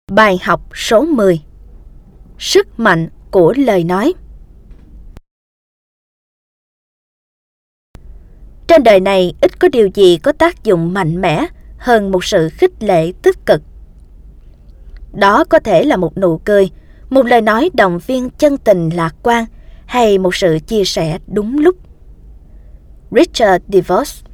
Bài học số 10: Sức mạnh của lời nói. Trên đời này ít có điều gì có tác dụng mạnh mẽ hơn một sự khích lệ tích cực. Đó có thể là một nụ cười, một lời nói động viên chân tình lạc quan hay một sự chia sẻ đúng lúc. Richard DeVos.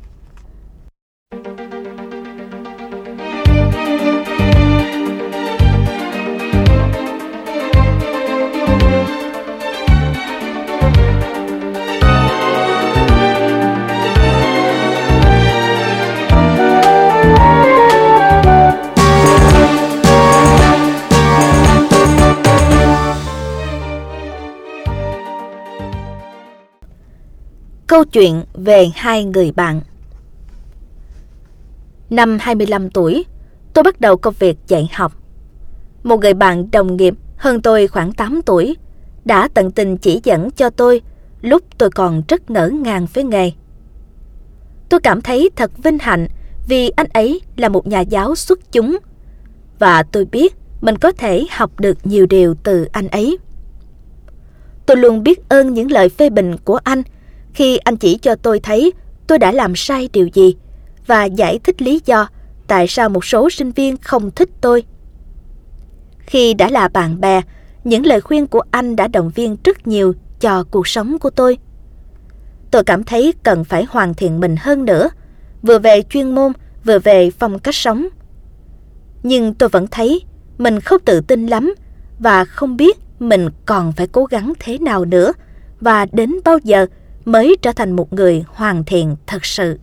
Câu chuyện về hai người bạn. Năm 25 tuổi, tôi bắt đầu công việc dạy học. Một người bạn đồng nghiệp hơn tôi khoảng 8 tuổi đã tận tình chỉ dẫn cho tôi lúc tôi còn rất ngỡ ngàng với nghề. Tôi cảm thấy thật vinh hạnh vì anh ấy là một nhà giáo xuất chúng và tôi biết mình có thể học được nhiều điều từ anh ấy. Tôi luôn biết ơn những lời phê bình của anh khi anh chỉ cho tôi thấy tôi đã làm sai điều gì và giải thích lý do tại sao một số sinh viên không thích tôi. Khi đã là bạn bè, những lời khuyên của anh đã động viên rất nhiều cho cuộc sống của tôi. Tôi cảm thấy cần phải hoàn thiện mình hơn nữa, vừa về chuyên môn, vừa về phong cách sống. Nhưng tôi vẫn thấy mình không tự tin lắm và không biết mình còn phải cố gắng thế nào nữa và đến bao giờ mới trở thành một người hoàn thiện thật sự.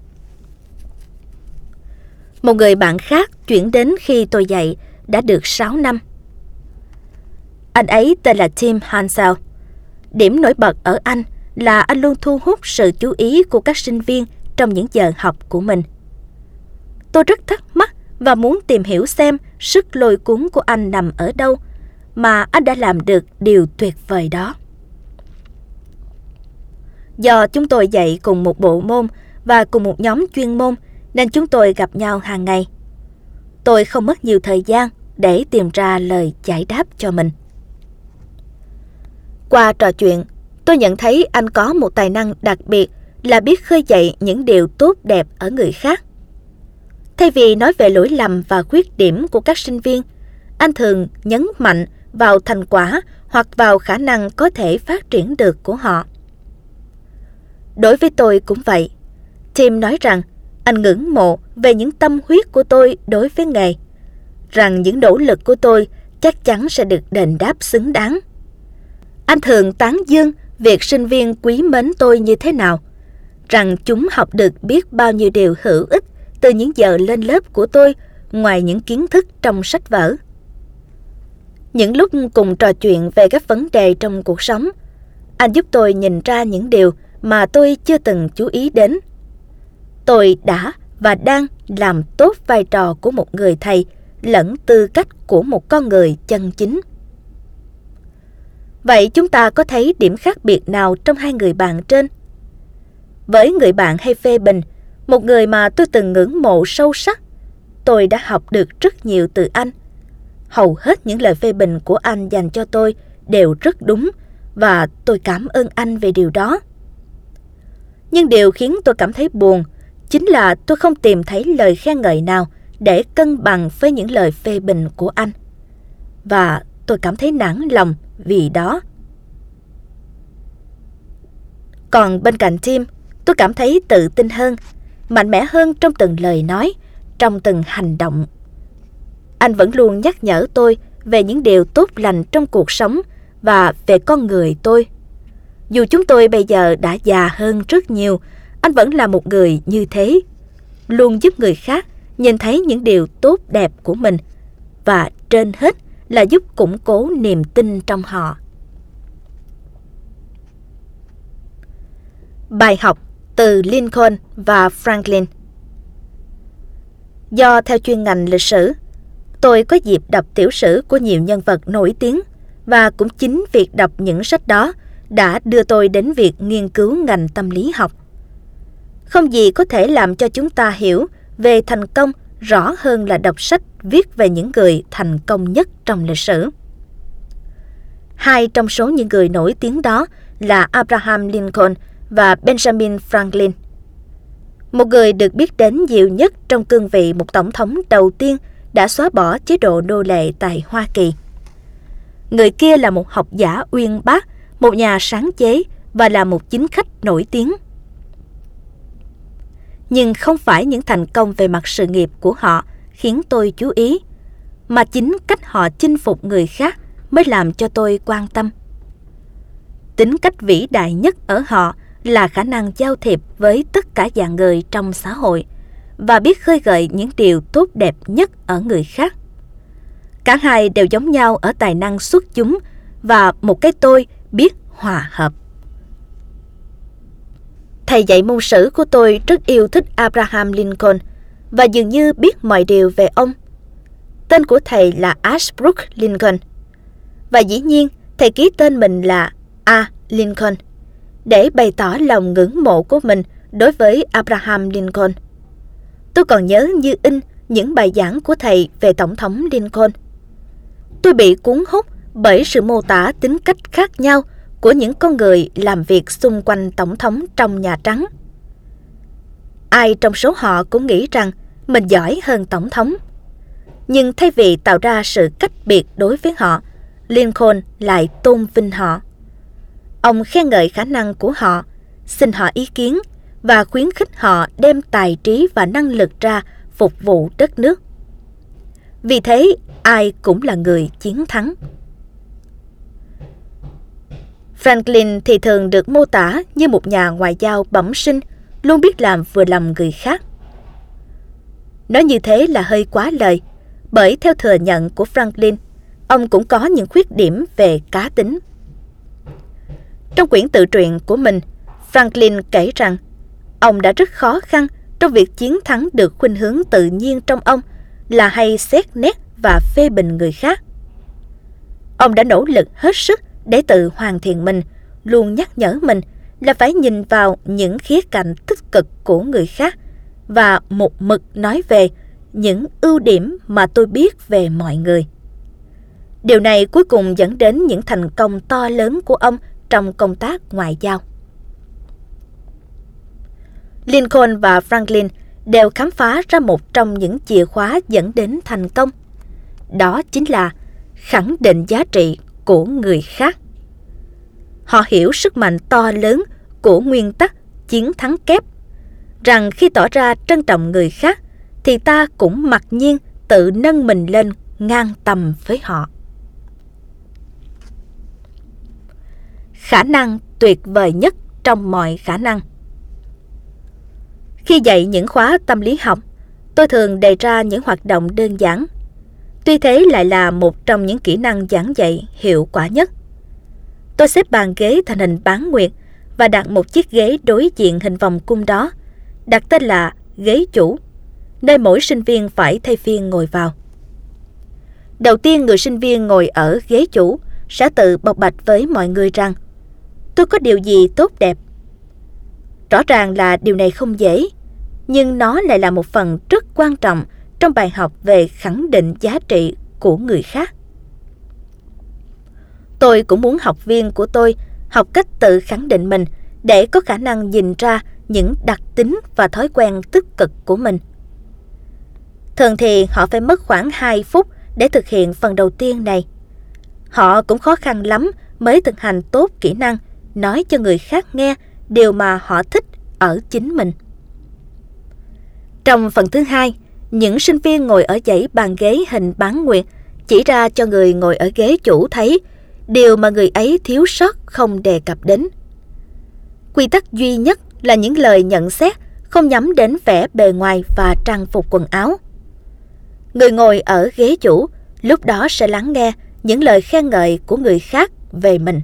Một người bạn khác chuyển đến khi tôi dạy đã được 6 năm. Anh ấy tên là Tim Hansel. Điểm nổi bật ở anh là anh luôn thu hút sự chú ý của các sinh viên trong những giờ học của mình. Tôi rất thắc mắc và muốn tìm hiểu xem sức lôi cuốn của anh nằm ở đâu mà anh đã làm được điều tuyệt vời đó. Do chúng tôi dạy cùng một bộ môn và cùng một nhóm chuyên môn nên chúng tôi gặp nhau hàng ngày. Tôi không mất nhiều thời gian để tìm ra lời giải đáp cho mình. Qua trò chuyện, tôi nhận thấy anh có một tài năng đặc biệt là biết khơi dậy những điều tốt đẹp ở người khác. Thay vì nói về lỗi lầm và khuyết điểm của các sinh viên, anh thường nhấn mạnh vào thành quả hoặc vào khả năng có thể phát triển được của họ. Đối với tôi cũng vậy. Tim nói rằng anh ngưỡng mộ về những tâm huyết của tôi đối với nghề, rằng những nỗ lực của tôi chắc chắn sẽ được đền đáp xứng đáng. Anh thường tán dương việc sinh viên quý mến tôi như thế nào, rằng chúng học được biết bao nhiêu điều hữu ích từ những giờ lên lớp của tôi ngoài những kiến thức trong sách vở. Những lúc cùng trò chuyện về các vấn đề trong cuộc sống, anh giúp tôi nhìn ra những điều mà tôi chưa từng chú ý đến. Tôi đã và đang làm tốt vai trò của một người thầy lẫn tư cách của một con người chân chính. Vậy chúng ta có thấy điểm khác biệt nào trong hai người bạn trên? Với người bạn hay phê bình, một người mà tôi từng ngưỡng mộ sâu sắc, tôi đã học được rất nhiều từ anh. Hầu hết những lời phê bình của anh dành cho tôi đều rất đúng và tôi cảm ơn anh về điều đó. Nhưng điều khiến tôi cảm thấy buồn chính là tôi không tìm thấy lời khen ngợi nào để cân bằng với những lời phê bình của anh. Và tôi cảm thấy nản lòng vì đó. Còn bên cạnh Tim, tôi cảm thấy tự tin hơn, mạnh mẽ hơn trong từng lời nói, trong từng hành động. Anh vẫn luôn nhắc nhở tôi về những điều tốt lành trong cuộc sống và về con người tôi. Dù chúng tôi bây giờ đã già hơn rất nhiều, anh vẫn là một người như thế, luôn giúp người khác nhìn thấy những điều tốt đẹp của mình và trên hết là giúp củng cố niềm tin trong họ. Bài học từ Lincoln và Franklin. Do theo chuyên ngành lịch sử, tôi có dịp đọc tiểu sử của nhiều nhân vật nổi tiếng và cũng chính việc đọc những sách đó đã đưa tôi đến việc nghiên cứu ngành tâm lý học. Không gì có thể làm cho chúng ta hiểu về thành công rõ hơn là đọc sách viết về những người thành công nhất trong lịch sử. Hai trong số những người nổi tiếng đó là Abraham Lincoln và Benjamin Franklin. Một người được biết đến nhiều nhất trong cương vị một tổng thống đầu tiên đã xóa bỏ chế độ nô lệ tại Hoa Kỳ. Người kia là một học giả uyên bác, một nhà sáng chế và là một chính khách nổi tiếng. Nhưng không phải những thành công về mặt sự nghiệp của họ khiến tôi chú ý, mà chính cách họ chinh phục người khác mới làm cho tôi quan tâm. Tính cách vĩ đại nhất ở họ là khả năng giao thiệp với tất cả dạng người trong xã hội và biết khơi gợi những điều tốt đẹp nhất ở người khác. Cả hai đều giống nhau ở tài năng xuất chúng và một cái tôi biết hòa hợp. Thầy dạy môn sử của tôi rất yêu thích Abraham Lincoln và dường như biết mọi điều về ông. Tên của thầy là Ashbrook Lincoln. Và dĩ nhiên, thầy ký tên mình là A. Lincoln để bày tỏ lòng ngưỡng mộ của mình đối với Abraham Lincoln. Tôi còn nhớ như in những bài giảng của thầy về Tổng thống Lincoln. Tôi bị cuốn hút bởi sự mô tả tính cách khác nhau của những con người làm việc xung quanh Tổng thống trong Nhà Trắng. Ai trong số họ cũng nghĩ rằng mình giỏi hơn Tổng thống. Nhưng thay vì tạo ra sự cách biệt đối với họ, Lincoln lại tôn vinh họ. Ông khen ngợi khả năng của họ, xin họ ý kiến và khuyến khích họ đem tài trí và năng lực ra phục vụ đất nước. Vì thế, ai cũng là người chiến thắng. Franklin thì thường được mô tả như một nhà ngoại giao bẩm sinh, luôn biết làm vừa lòng người khác. Nói như thế là hơi quá lời, bởi theo thừa nhận của Franklin, ông cũng có những khuyết điểm về cá tính. Trong quyển tự truyện của mình, Franklin kể rằng ông đã rất khó khăn trong việc chiến thắng được khuynh hướng tự nhiên trong ông là hay xét nét và phê bình người khác. Ông đã nỗ lực hết sức để tự hoàn thiện mình, luôn nhắc nhở mình là phải nhìn vào những khía cạnh tích cực của người khác và một mực nói về những ưu điểm mà tôi biết về mọi người. Điều này cuối cùng dẫn đến những thành công to lớn của ông trong công tác ngoại giao. Lincoln và Franklin đều khám phá ra một trong những chìa khóa dẫn đến thành công. Đó chính là khẳng định giá trị của người khác. Họ hiểu sức mạnh to lớn của nguyên tắc chiến thắng kép, rằng khi tỏ ra trân trọng người khác thì ta cũng mặc nhiên tự nâng mình lên ngang tầm với họ. Khả năng tuyệt vời nhất trong mọi khả năng. Khi dạy những khóa tâm lý học, tôi thường đề ra những hoạt động đơn giản. Tuy thế lại là một trong những kỹ năng giảng dạy hiệu quả nhất. Tôi xếp bàn ghế thành hình bán nguyệt và đặt một chiếc ghế đối diện hình vòng cung đó, đặt tên là ghế chủ, nơi mỗi sinh viên phải thay phiên ngồi vào. Đầu tiên, người sinh viên ngồi ở ghế chủ sẽ tự bộc bạch với mọi người rằng tôi có điều gì tốt đẹp. Rõ ràng là điều này không dễ, nhưng nó lại là một phần rất quan trọng trong bài học về khẳng định giá trị của người khác. Tôi cũng muốn học viên của tôi học cách tự khẳng định mình để có khả năng nhìn ra những đặc tính và thói quen tích cực của mình. Thường thì họ phải mất khoảng 2 phút để thực hiện phần đầu tiên này. Họ cũng khó khăn lắm mới thực hành tốt kỹ năng nói cho người khác nghe điều mà họ thích ở chính mình. Trong phần thứ hai, những sinh viên ngồi ở dãy bàn ghế hình bán nguyệt chỉ ra cho người ngồi ở ghế chủ thấy điều mà người ấy thiếu sót không đề cập đến. Quy tắc duy nhất là những lời nhận xét không nhắm đến vẻ bề ngoài và trang phục quần áo. Người ngồi ở ghế chủ lúc đó sẽ lắng nghe những lời khen ngợi của người khác về mình.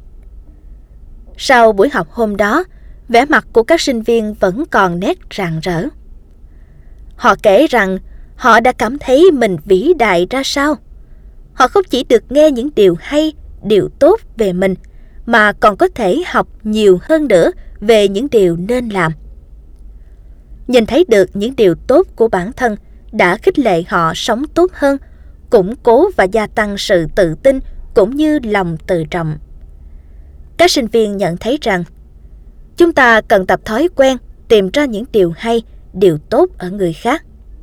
Sau buổi học hôm đó, vẻ mặt của các sinh viên vẫn còn nét rạng rỡ. Họ kể rằng họ đã cảm thấy mình vĩ đại ra sao. Họ không chỉ được nghe những điều hay, điều tốt về mình, mà còn có thể học nhiều hơn nữa về những điều nên làm. Nhìn thấy được những điều tốt của bản thân đã khích lệ họ sống tốt hơn, củng cố và gia tăng sự tự tin cũng như lòng tự trọng. Các sinh viên nhận thấy rằng chúng ta cần tập thói quen tìm ra những điều hay, điều tốt ở người khác.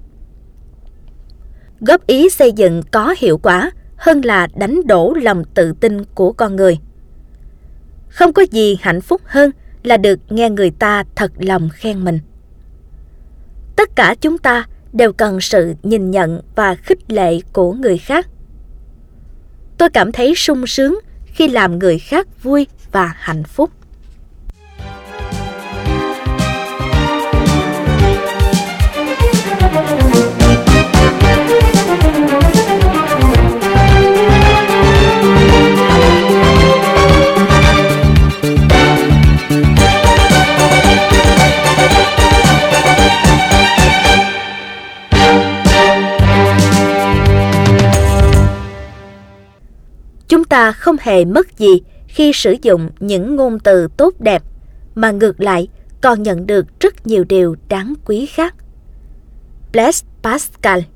Góp ý xây dựng có hiệu quả hơn là đánh đổ lòng tự tin của con người. Không có gì hạnh phúc hơn là được nghe người ta thật lòng khen mình. Tất cả chúng ta đều cần sự nhìn nhận và khích lệ của người khác. Tôi cảm thấy sung sướng khi làm người khác vui và hạnh phúc. Chúng ta không hề mất gì khi sử dụng những ngôn từ tốt đẹp, mà ngược lại còn nhận được rất nhiều điều đáng quý khác. Blaise Pascal.